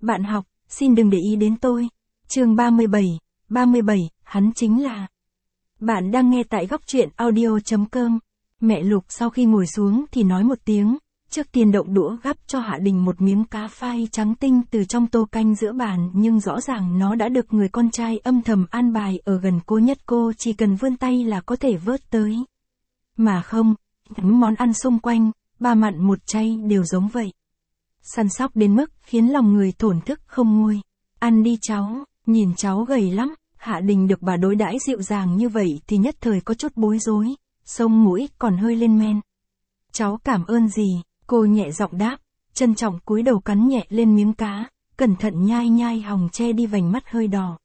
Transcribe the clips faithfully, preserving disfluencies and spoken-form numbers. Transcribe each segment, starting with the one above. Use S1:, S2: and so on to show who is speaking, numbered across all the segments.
S1: Bạn học, xin đừng để ý đến tôi. Chương ba mươi bảy, ba mươi bảy, hắn chính là. Bạn đang nghe tại góc truyện audio chấm com. Mẹ Lục sau khi ngồi xuống thì nói một tiếng, trước tiên động đũa gắp cho Hạ Đình một miếng cá phai trắng tinh từ trong tô canh giữa bàn, nhưng rõ ràng nó đã được người con trai âm thầm an bài ở gần cô nhất, cô chỉ cần vươn tay là có thể vớt tới. Mà không, những món ăn xung quanh, ba mặn một chay đều giống vậy. Săn sóc đến mức khiến lòng người thổn thức không nguôi. Ăn đi cháu, nhìn cháu gầy lắm. Hạ Đình được bà đối đãi dịu dàng như vậy thì nhất thời có chút bối rối, sông mũi còn hơi lên men. Cháu cảm ơn gì, cô nhẹ giọng đáp, trân trọng cúi đầu cắn nhẹ lên miếng cá, cẩn thận nhai nhai hòng che đi vành mắt hơi đỏ.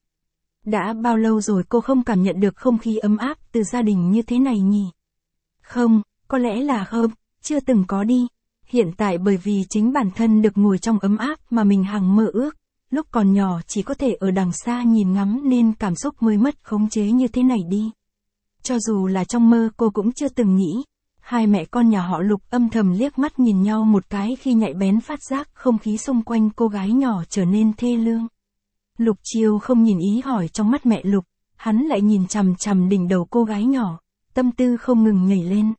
S1: Đã bao lâu rồi cô không cảm nhận được không khí ấm áp từ gia đình như thế này nhỉ? Không, có lẽ là không, chưa từng có đi. Hiện tại bởi vì chính bản thân được ngồi trong ấm áp mà mình hằng mơ ước, lúc còn nhỏ chỉ có thể ở đằng xa nhìn ngắm nên cảm xúc mới mất khống chế như thế này đi. Cho dù là trong mơ cô cũng chưa từng nghĩ. Hai mẹ con nhà họ Lục âm thầm liếc mắt nhìn nhau một cái khi nhạy bén phát giác không khí xung quanh cô gái nhỏ trở nên thê lương. Lục Chiêu không nhìn ý hỏi trong mắt mẹ Lục, hắn lại nhìn chằm chằm đỉnh đầu cô gái nhỏ, tâm tư không ngừng nhảy lên.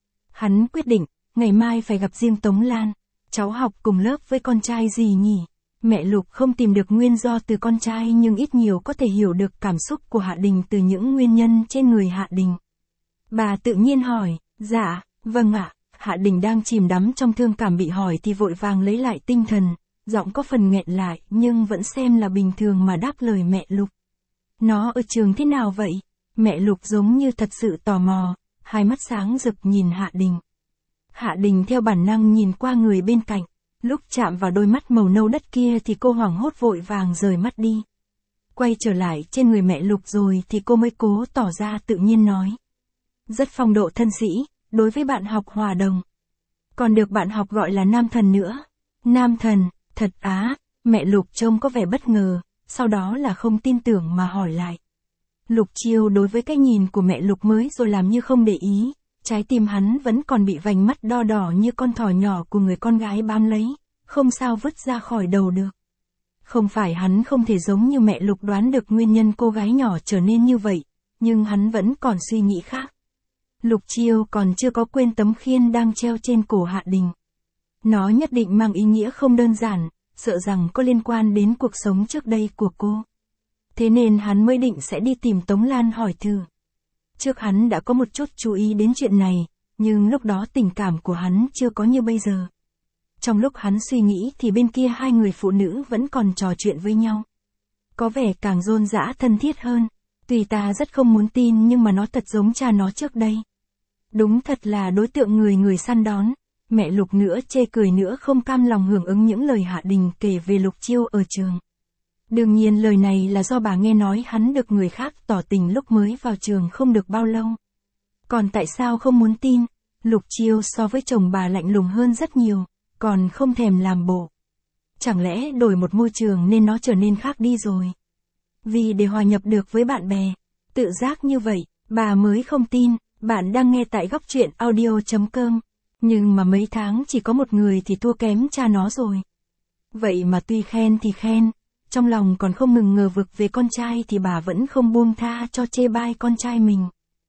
S1: Hắn quyết định, ngày mai phải gặp riêng Tống Lan. Cháu học cùng lớp với con trai gì nhỉ? Mẹ Lục không tìm được nguyên do từ con trai nhưng ít nhiều có thể hiểu được cảm xúc của Hạ Đình từ những nguyên nhân trên người Hạ Đình. Bà tự nhiên hỏi, dạ, vâng ạ. Hạ Đình đang chìm đắm trong thương cảm bị hỏi thì vội vàng lấy lại tinh thần, giọng có phần nghẹn lại nhưng vẫn xem là bình thường mà đáp lời mẹ Lục. Nó ở trường thế nào vậy? Mẹ Lục giống như thật sự tò mò, hai mắt sáng rực nhìn Hạ Đình. Hạ Đình theo bản năng nhìn qua người bên cạnh, lúc chạm vào đôi mắt màu nâu đất kia thì cô hoảng hốt vội vàng rời mắt đi. Quay trở lại trên người mẹ Lục rồi thì cô mới cố tỏ ra tự nhiên nói. Rất phong độ thân sĩ, đối với bạn học hòa đồng. Còn được bạn học gọi là nam thần nữa. Nam thần, thật á, mẹ Lục trông có vẻ bất ngờ, sau đó là không tin tưởng mà hỏi lại. Lục Chiêu đối với cái nhìn của mẹ Lục mới rồi làm như không để ý. Trái tim hắn vẫn còn bị vành mắt đo đỏ như con thỏ nhỏ của người con gái bám lấy, không sao vứt ra khỏi đầu được. Không phải hắn không thể giống như mẹ Lục đoán được nguyên nhân cô gái nhỏ trở nên như vậy, nhưng hắn vẫn còn suy nghĩ khác. Lục Chiêu còn chưa có quên tấm khiên đang treo trên cổ Hạ Đình. Nó nhất định mang ý nghĩa không đơn giản, sợ rằng có liên quan đến cuộc sống trước đây của cô. Thế nên hắn mới định sẽ đi tìm Tống Lan hỏi thử. Trước hắn đã có một chút chú ý đến chuyện này, nhưng lúc đó tình cảm của hắn chưa có như bây giờ. Trong lúc hắn suy nghĩ thì bên kia hai người phụ nữ vẫn còn trò chuyện với nhau. Có vẻ càng rôn rã thân thiết hơn. Tùy ta rất không muốn tin nhưng mà nó thật giống cha nó trước đây. Đúng thật là đối tượng người người săn đón. Mẹ Lục nữa chê cười nữa không cam lòng hưởng ứng những lời Hạ Đình kể về Lục Chiêu ở trường. Đương nhiên lời này là do bà nghe nói hắn được người khác tỏ tình lúc mới vào trường không được bao lâu. Còn tại sao không muốn tin? Lục Chiêu so với chồng bà lạnh lùng hơn rất nhiều, còn không thèm làm bộ. Chẳng lẽ đổi một môi trường nên nó trở nên khác đi rồi? Vì để hòa nhập được với bạn bè, tự giác như vậy, bà mới không tin. Bạn đang nghe tại góc truyện audio chấm com. Nhưng mà mấy tháng chỉ có một người thì thua kém cha nó rồi. Vậy mà tuy khen thì khen, trong lòng còn không ngừng ngờ vực về con trai thì bà vẫn không buông tha cho chê bai con trai mình.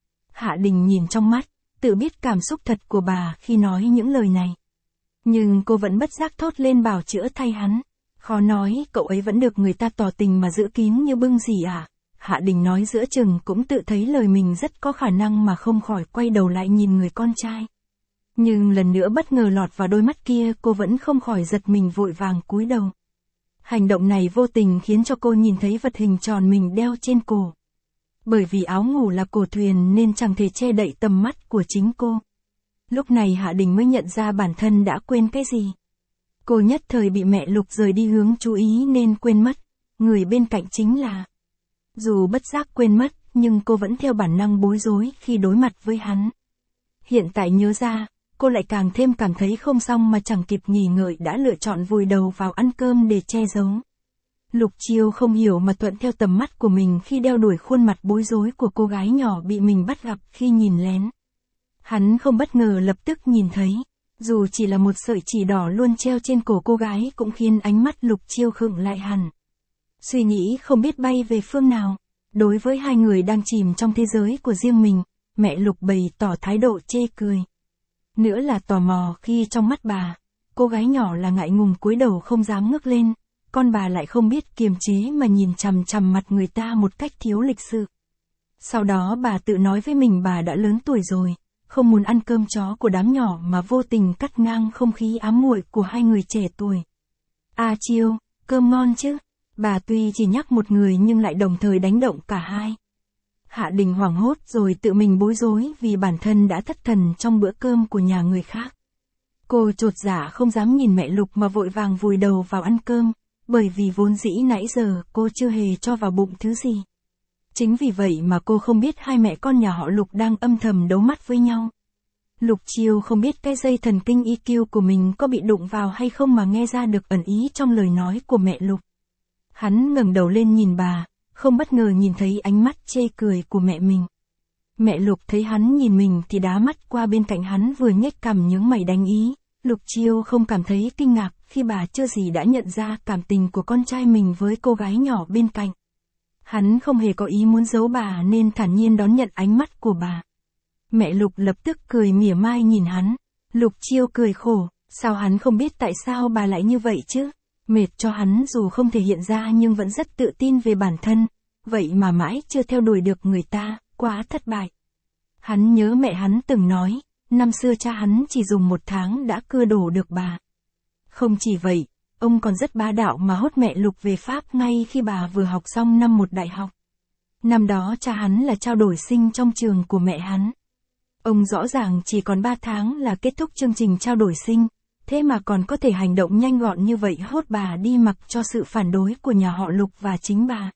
S1: Hạ Đình nhìn trong mắt, tự biết cảm xúc thật của bà khi nói những lời này. Nhưng cô vẫn bất giác thốt lên bảo chữa thay hắn. Khó nói, cậu ấy vẫn được người ta tỏ tình mà giữ kín như bưng gì à? Hạ Đình nói giữa chừng cũng tự thấy lời mình rất có khả năng mà không khỏi quay đầu lại nhìn người con trai. Nhưng lần nữa bất ngờ lọt vào đôi mắt kia cô vẫn không khỏi giật mình vội vàng cúi đầu. Hành động này vô tình khiến cho cô nhìn thấy vật hình tròn mình đeo trên cổ. Bởi vì áo ngủ là cổ thuyền nên chẳng thể che đậy tầm mắt của chính cô. Lúc này Hạ Đình mới nhận ra bản thân đã quên cái gì. Cô nhất thời bị mẹ Lục rời đi hướng chú ý nên quên mất, người bên cạnh chính là. Dù bất giác quên mất, nhưng cô vẫn theo bản năng bối rối khi đối mặt với hắn. Hiện tại nhớ ra, cô lại càng thêm cảm thấy không xong mà chẳng kịp nghỉ ngợi đã lựa chọn vùi đầu vào ăn cơm để che giấu. Lục Chiêu không hiểu mà thuận theo tầm mắt của mình khi đeo đuổi khuôn mặt bối rối của cô gái nhỏ bị mình bắt gặp khi nhìn lén. Hắn không bất ngờ lập tức nhìn thấy, Dù chỉ là một sợi chỉ đỏ luôn treo trên cổ cô gái cũng khiến ánh mắt Lục Chiêu khựng lại hẳn. Suy nghĩ không biết bay về phương nào. Đối với hai người đang chìm trong thế giới của riêng mình, mẹ Lục bày tỏ thái độ chê cười. Nữa là tò mò khi trong mắt bà, cô gái nhỏ là ngại ngùng cúi đầu không dám ngước lên, con bà lại không biết kiềm chế mà nhìn chằm chằm mặt người ta một cách thiếu lịch sự. Sau đó bà tự nói với mình bà đã lớn tuổi rồi, không muốn ăn cơm chó của đám nhỏ mà vô tình cắt ngang không khí ám muội của hai người trẻ tuổi. À Chiêu, cơm ngon chứ? Bà tuy chỉ nhắc một người nhưng lại đồng thời đánh động cả hai. Hạ Đình hoảng hốt rồi tự mình bối rối vì bản thân đã thất thần trong bữa cơm của nhà người khác. Cô chột dạ không dám nhìn mẹ Lục mà vội vàng vùi đầu vào ăn cơm, bởi vì vốn dĩ nãy giờ cô chưa hề cho vào bụng thứ gì. Chính vì vậy mà cô không biết hai mẹ con nhà họ Lục đang âm thầm đấu mắt với nhau. Lục Chiêu không biết cái dây thần kinh i kiu của mình có bị đụng vào hay không mà nghe ra được ẩn ý trong lời nói của mẹ Lục. Hắn ngẩng đầu lên nhìn bà, không bất ngờ nhìn thấy ánh mắt chê cười của mẹ mình. Mẹ Lục thấy hắn nhìn mình thì đá mắt qua bên cạnh hắn vừa nhếch cằm nhướng mày đánh ý. Lục Chiêu không cảm thấy kinh ngạc khi bà chưa gì đã nhận ra cảm tình của con trai mình với cô gái nhỏ bên cạnh. Hắn không hề có ý muốn giấu bà nên thản nhiên đón nhận ánh mắt của bà. Mẹ Lục lập tức cười mỉa mai nhìn hắn. Lục Chiêu cười khổ, sao hắn không biết tại sao bà lại như vậy chứ? Mệt cho hắn dù không thể hiện ra nhưng vẫn rất tự tin về bản thân, vậy mà mãi chưa theo đuổi được người ta, quá thất bại. Hắn nhớ mẹ hắn từng nói, năm xưa cha hắn chỉ dùng một tháng đã cưa đổ được bà. Không chỉ vậy, ông còn rất bá đạo mà hốt mẹ Lục về Pháp ngay khi bà vừa học xong năm một đại học. Năm đó cha hắn là trao đổi sinh trong trường của mẹ hắn. Ông rõ ràng chỉ còn ba tháng là kết thúc chương trình trao đổi sinh, thế mà còn có thể hành động nhanh gọn như vậy hốt bà đi mặc cho sự phản đối của nhà họ Lục và chính bà.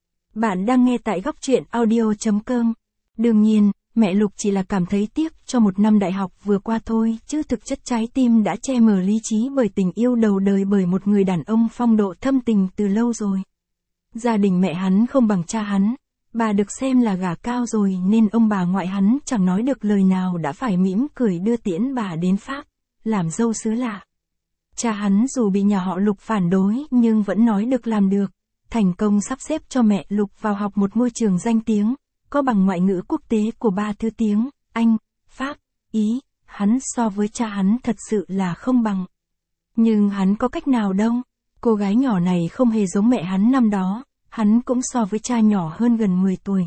S1: Bạn đang nghe tại góc truyện audio chấm com. Đương nhiên, mẹ Lục chỉ là cảm thấy tiếc cho một năm đại học vừa qua thôi, chứ thực chất trái tim đã che mờ lý trí bởi tình yêu đầu đời bởi một người đàn ông phong độ thâm tình từ lâu rồi. Gia đình mẹ hắn không bằng cha hắn, bà được xem là gả cao rồi nên ông bà ngoại hắn chẳng nói được lời nào đã phải mỉm cười đưa tiễn bà đến Pháp, làm dâu xứ lạ. Cha hắn dù bị nhà họ Lục phản đối nhưng vẫn nói được làm được, thành công sắp xếp cho mẹ Lục vào học một ngôi trường danh tiếng, có bằng ngoại ngữ quốc tế của ba thứ tiếng, Anh, Pháp, Ý, hắn so với cha hắn thật sự là không bằng. Nhưng hắn có cách nào đâu, cô gái nhỏ này không hề giống mẹ hắn năm đó, hắn cũng so với cha nhỏ hơn gần mười tuổi.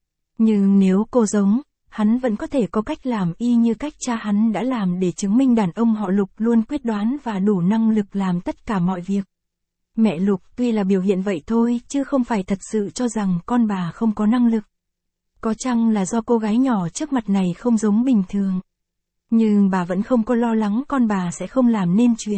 S1: Nhưng nếu cô giống, hắn vẫn có thể có cách làm y như cách cha hắn đã làm để chứng minh đàn ông họ Lục luôn quyết đoán và đủ năng lực làm tất cả mọi việc. Mẹ Lục tuy là biểu hiện vậy thôi chứ không phải thật sự cho rằng con bà không có năng lực. Có chăng là do cô gái nhỏ trước mặt này không giống bình thường. Nhưng bà vẫn không có lo lắng con bà sẽ không làm nên chuyện.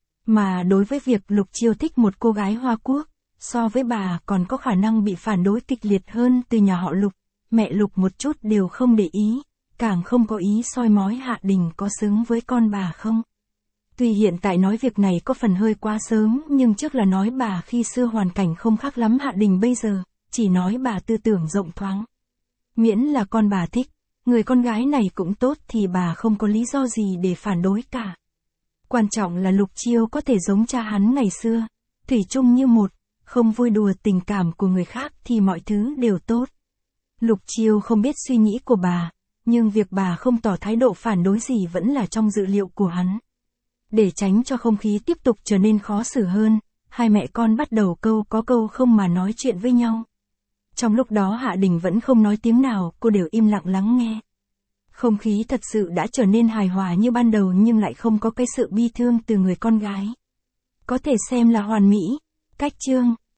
S1: Mà đối với việc Lục Chiêu thích một cô gái Hoa Quốc, so với bà còn có khả năng bị phản đối kịch liệt hơn từ nhà họ Lục, mẹ Lục một chút đều không để ý, càng không có ý soi mói Hạ Đình có xứng với con bà không. Tuy hiện tại nói việc này có phần hơi quá sớm nhưng trước là nói bà khi xưa hoàn cảnh không khác lắm Hạ Đình bây giờ, chỉ nói bà tư tưởng rộng thoáng. Miễn là con bà thích, người con gái này cũng tốt thì bà không có lý do gì để phản đối cả. Quan trọng là Lục Chiêu có thể giống cha hắn ngày xưa, thủy chung như một, không vui đùa tình cảm của người khác thì mọi thứ đều tốt. Lục Chiêu không biết suy nghĩ của bà, nhưng việc bà không tỏ thái độ phản đối gì vẫn là trong dự liệu của hắn. Để tránh cho không khí tiếp tục trở nên khó xử hơn, hai mẹ con bắt đầu câu có câu không mà nói chuyện với nhau. Trong lúc đó Hạ Đình vẫn không nói tiếng nào, cô đều im lặng lắng nghe. Không khí thật sự đã trở nên hài hòa như ban đầu nhưng lại không có cái sự bi thương từ người con gái. Có thể xem là hoàn mỹ. Cách chương